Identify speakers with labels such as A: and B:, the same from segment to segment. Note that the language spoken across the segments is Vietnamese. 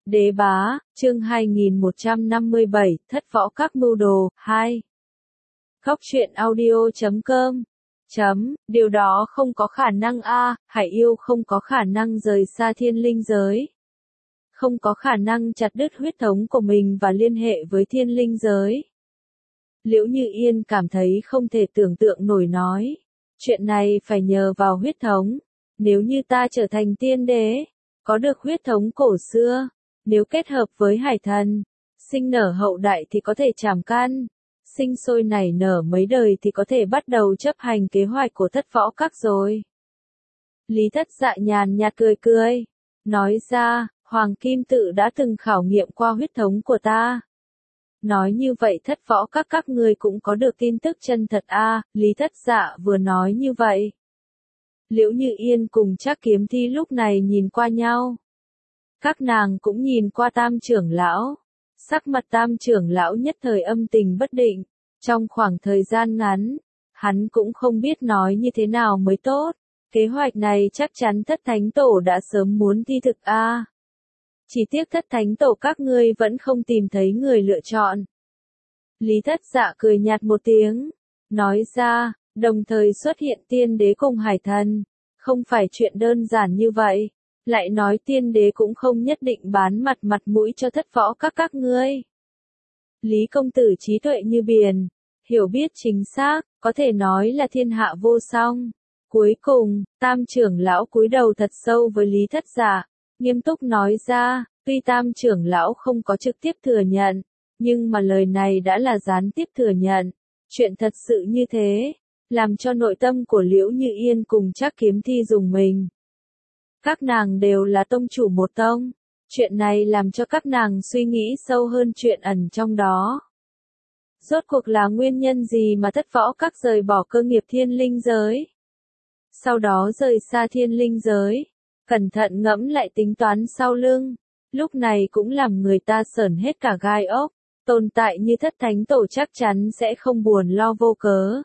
A: Đế bá, chương 2157, thất võ các mưu đồ, 2. Góc truyện audio.com Điều đó không có khả năng a, Hải yêu không có khả năng rời xa thiên linh giới. Không có khả năng chặt đứt huyết thống của mình và liên hệ với thiên linh giới. Liễu Như Yên cảm thấy không thể tưởng tượng nổi nói. Chuyện này phải nhờ vào huyết thống. Nếu như ta trở thành tiên đế, có được huyết thống cổ xưa, nếu kết hợp với hải thần, sinh nở hậu đại thì có thể trảm căn, sinh sôi nảy nở mấy đời thì có thể bắt đầu chấp hành kế hoạch của thất võ các rồi. Lý Thất Dạ nhàn nhạt cười cười, nói ra, Hoàng Kim Tự đã từng khảo nghiệm qua huyết thống của ta. Nói như vậy thất võ các ngươi cũng có được tin tức chân thật a, Lý Thất Dạ vừa nói như vậy. Liễu Như Yên cùng Trác Kiếm Thi lúc này nhìn qua nhau. Các nàng cũng nhìn qua Tam trưởng lão. Sắc mặt Tam trưởng lão nhất thời âm tình bất định. Trong khoảng thời gian ngắn, hắn cũng không biết nói như thế nào mới tốt. Kế hoạch này chắc chắn Thất Thánh Tổ đã sớm muốn thi thực a. Chỉ tiếc Thất Thánh Tổ các ngươi vẫn không tìm thấy người lựa chọn. Lý Thất Dạ cười nhạt một tiếng, nói ra, đồng thời xuất hiện tiên đế cùng hải thần, không phải chuyện đơn giản như vậy. Lại nói tiên đế cũng không nhất định bán mặt mũi cho thất võ các ngươi. Lý công tử trí tuệ như biển, hiểu biết chính xác, có thể nói là thiên hạ vô song. Cuối cùng, Tam trưởng lão cúi đầu thật sâu với Lý Thất Dạ, nghiêm túc nói ra, tuy Tam trưởng lão không có trực tiếp thừa nhận, nhưng mà lời này đã là gián tiếp thừa nhận. Chuyện thật sự như thế, làm cho nội tâm của Liễu Như Yên cùng Trác Kiếm Thi rùng mình. Các nàng đều là tông chủ một tông, chuyện này làm cho các nàng suy nghĩ sâu hơn chuyện ẩn trong đó. Rốt cuộc là nguyên nhân gì mà thất võ các rời bỏ cơ nghiệp thiên linh giới? Sau đó rời xa thiên linh giới, cẩn thận ngẫm lại tính toán sau lưng, lúc này cũng làm người ta sởn hết cả gai ốc, tồn tại như Thất Thánh Tổ chắc chắn sẽ không buồn lo vô cớ.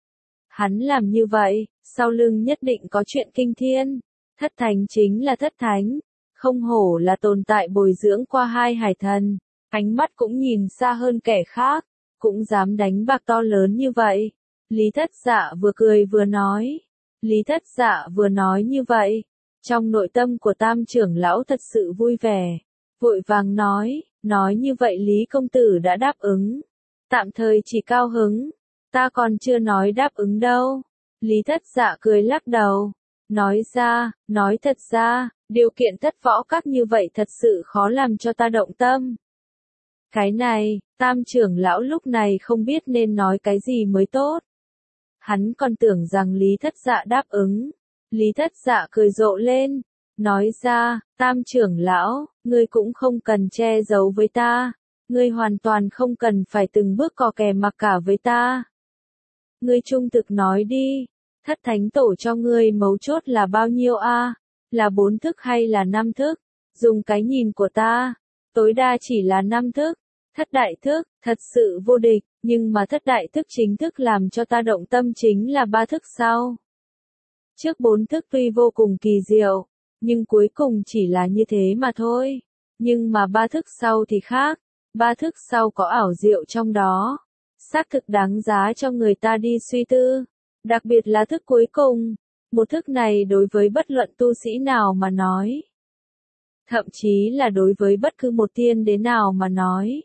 A: Hắn làm như vậy, sau lưng nhất định có chuyện kinh thiên. Thất Thánh chính là Thất Thánh, không hổ là tồn tại bồi dưỡng qua hai hải thần, ánh mắt cũng nhìn xa hơn kẻ khác, cũng dám đánh bạc to lớn như vậy. Lý Thất Dạ vừa cười vừa nói. Lý Thất Dạ vừa nói như vậy, trong nội tâm của Tam trưởng lão thật sự vui vẻ, vội vàng nói như vậy Lý công tử đã đáp ứng, tạm thời chỉ cao hứng, ta còn chưa nói đáp ứng đâu. Lý Thất Dạ cười lắc đầu, nói thật ra, điều kiện thất võ các như vậy thật sự khó làm cho ta động tâm. Cái này, Tam trưởng lão lúc này không biết nên nói cái gì mới tốt. Hắn còn tưởng rằng Lý Thất Dạ đáp ứng. Lý Thất Dạ cười rộ lên, nói ra, Tam trưởng lão, ngươi cũng không cần che giấu với ta, ngươi hoàn toàn không cần phải từng bước cò kè mặc cả với ta. Ngươi trung thực nói đi, Thất Thánh Tổ cho ngươi mấu chốt là bao nhiêu a? Là 4 thức hay là 5 thức? Dùng cái nhìn của ta, tối đa chỉ là 5 thức. Thất đại thức, thật sự vô địch, nhưng mà thất đại thức chính thức làm cho ta động tâm chính là 3 thức sau. Trước 4 thức tuy vô cùng kỳ diệu, nhưng cuối cùng chỉ là như thế mà thôi. Nhưng mà 3 thức sau thì khác, 3 thức sau có ảo diệu trong đó. Xác thực đáng giá cho người ta đi suy tư. Đặc biệt là thức cuối cùng, một thức này đối với bất luận tu sĩ nào mà nói. Thậm chí là đối với bất cứ một tiên đế nào mà nói.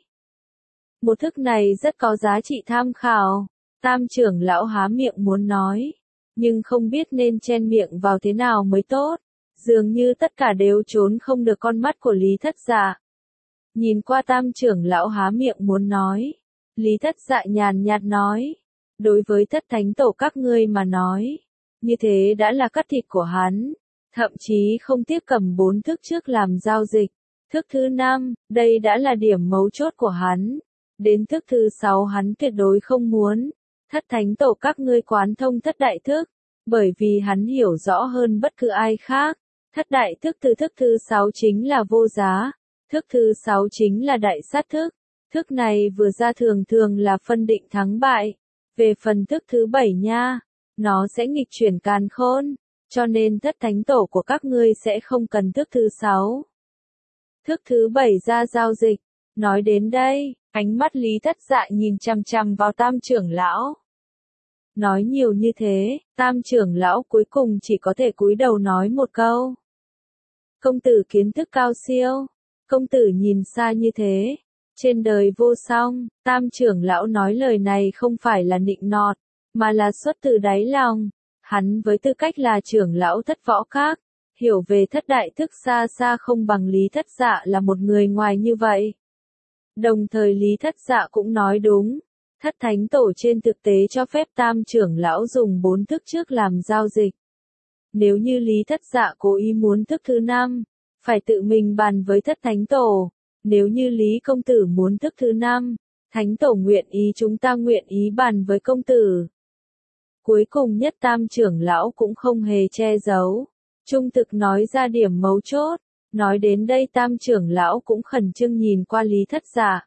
A: Một thức này rất có giá trị tham khảo. Tam trưởng lão há miệng muốn nói, nhưng không biết nên chen miệng vào thế nào mới tốt. Dường như tất cả đều trốn không được con mắt của Lý Thất Dạ. Nhìn qua Tam trưởng lão há miệng muốn nói, Lý Thất Dạ nhàn nhạt nói, đối với Thất Thánh Tổ các ngươi mà nói, như thế đã là cắt thịt của hắn, thậm chí không tiếc cầm 4 thức trước làm giao dịch. Thức thứ 5, đây đã là điểm mấu chốt của hắn. Đến thức thứ 6 hắn tuyệt đối không muốn. Thất Thánh Tổ các ngươi quán thông thất đại thức, bởi vì hắn hiểu rõ hơn bất cứ ai khác. Thất đại thức từ thức thứ 6 chính là vô giá. Thức thứ 6 chính là đại sát thức. Thức này vừa ra thường thường là phân định thắng bại. Về phần thức thứ 7 nha, nó sẽ nghịch chuyển càn khôn, cho nên Thất Thánh Tổ của các ngươi sẽ không cần thức thứ 6. Thước thứ 7 ra giao dịch. Nói đến đây, ánh mắt Lý Thất Dạ nhìn chằm chằm vào Tam trưởng lão. Nói nhiều như thế, Tam trưởng lão cuối cùng chỉ có thể cúi đầu nói một câu. Công tử kiến thức cao siêu. Công tử nhìn xa như thế. Trên đời vô song, Tam trưởng lão nói lời này không phải là nịnh nọt, mà là xuất từ đáy lòng. Hắn với tư cách là trưởng lão Thất Võ Các, hiểu về thất đại thức xa xa không bằng Lý Thất Dạ là một người ngoài như vậy. Đồng thời Lý Thất Dạ cũng nói đúng. Thất thánh tổ trên thực tế cho phép Tam trưởng lão dùng 4 thức trước làm giao dịch. Nếu như Lý Thất Dạ cố ý muốn thức thứ 5, phải tự mình bàn với thất thánh tổ. Nếu như Lý công tử muốn thức thứ 5, thánh tổ nguyện ý chúng ta nguyện ý bàn với công tử. Cuối cùng nhất Tam trưởng lão cũng không hề che giấu. Trung thực nói ra điểm mấu chốt. Nói đến đây Tam trưởng lão cũng khẩn trương nhìn qua Lý Thất Dạ.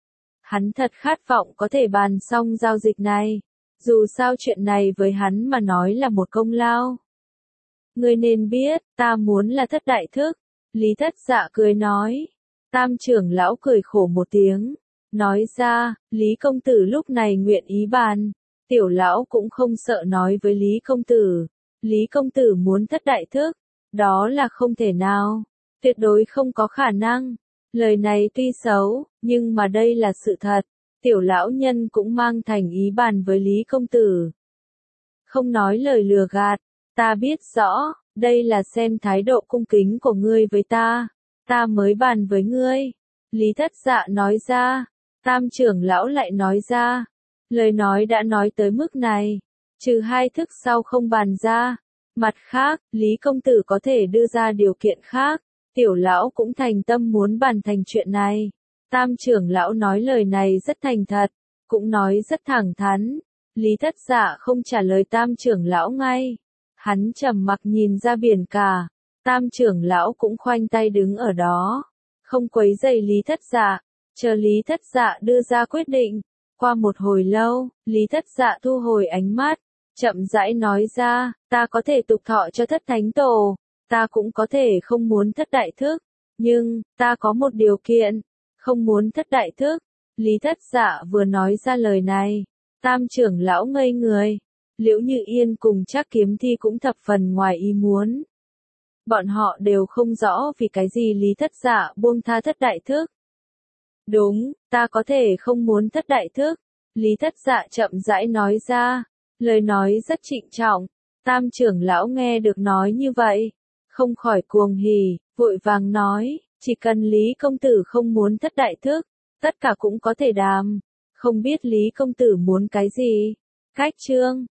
A: Hắn thật khát vọng có thể bàn xong giao dịch này. Dù sao chuyện này với hắn mà nói là một công lao. Ngươi nên biết, ta muốn là thất đại thức. Lý Thất Dạ cười nói. Tam trưởng lão cười khổ một tiếng. Nói ra, Lý công tử lúc này nguyện ý bàn. Tiểu lão cũng không sợ nói với Lý công tử. Lý công tử muốn thất đại thức. Đó là không thể nào. Tuyệt đối không có khả năng. Lời này tuy xấu, nhưng mà đây là sự thật. Tiểu lão nhân cũng mang thành ý bàn với Lý công tử. Không nói lời lừa gạt. Ta biết rõ, đây là xem thái độ cung kính của ngươi với ta. Ta mới bàn với ngươi. Lý Thất Dạ nói ra. Tam trưởng lão lại nói ra. Lời nói đã nói tới mức này. Trừ 2 thức sau không bàn ra. Mặt khác, Lý công tử có thể đưa ra điều kiện khác. Tiểu lão cũng thành tâm muốn bàn thành chuyện này. Tam trưởng lão nói lời này rất thành thật. Cũng nói rất thẳng thắn. Lý Thất Dạ không trả lời Tam trưởng lão ngay. Hắn trầm mặc nhìn ra biển cả. Tam trưởng lão cũng khoanh tay đứng ở đó. Không quấy rầy Lý Thất Dạ. Chờ Lý Thất Dạ đưa ra quyết định. Qua một hồi lâu, Lý Thất Dạ thu hồi ánh mắt. Chậm rãi nói ra, ta có thể tục thọ cho thất thánh tổ. Ta cũng có thể không muốn thất đại thức. Nhưng, ta có một điều kiện. Không muốn thất đại thức. Lý Thất Dạ vừa nói ra lời này. Tam trưởng lão ngây người. Liễu Như Yên cùng Trác Kiếm Thi cũng thập phần ngoài ý muốn. Bọn họ đều không rõ vì cái gì Lý Thất Dạ buông tha thất đại thức. Đúng, ta có thể không muốn thất đại thức. Lý Thất Dạ chậm rãi nói ra. Lời nói rất trịnh trọng. Tam trưởng lão nghe được nói như vậy. Không khỏi cuồng hỉ, vội vàng nói. Chỉ cần Lý công tử không muốn thất đại thức. Tất cả cũng có thể đàm. Không biết Lý công tử muốn cái gì. Cách chương.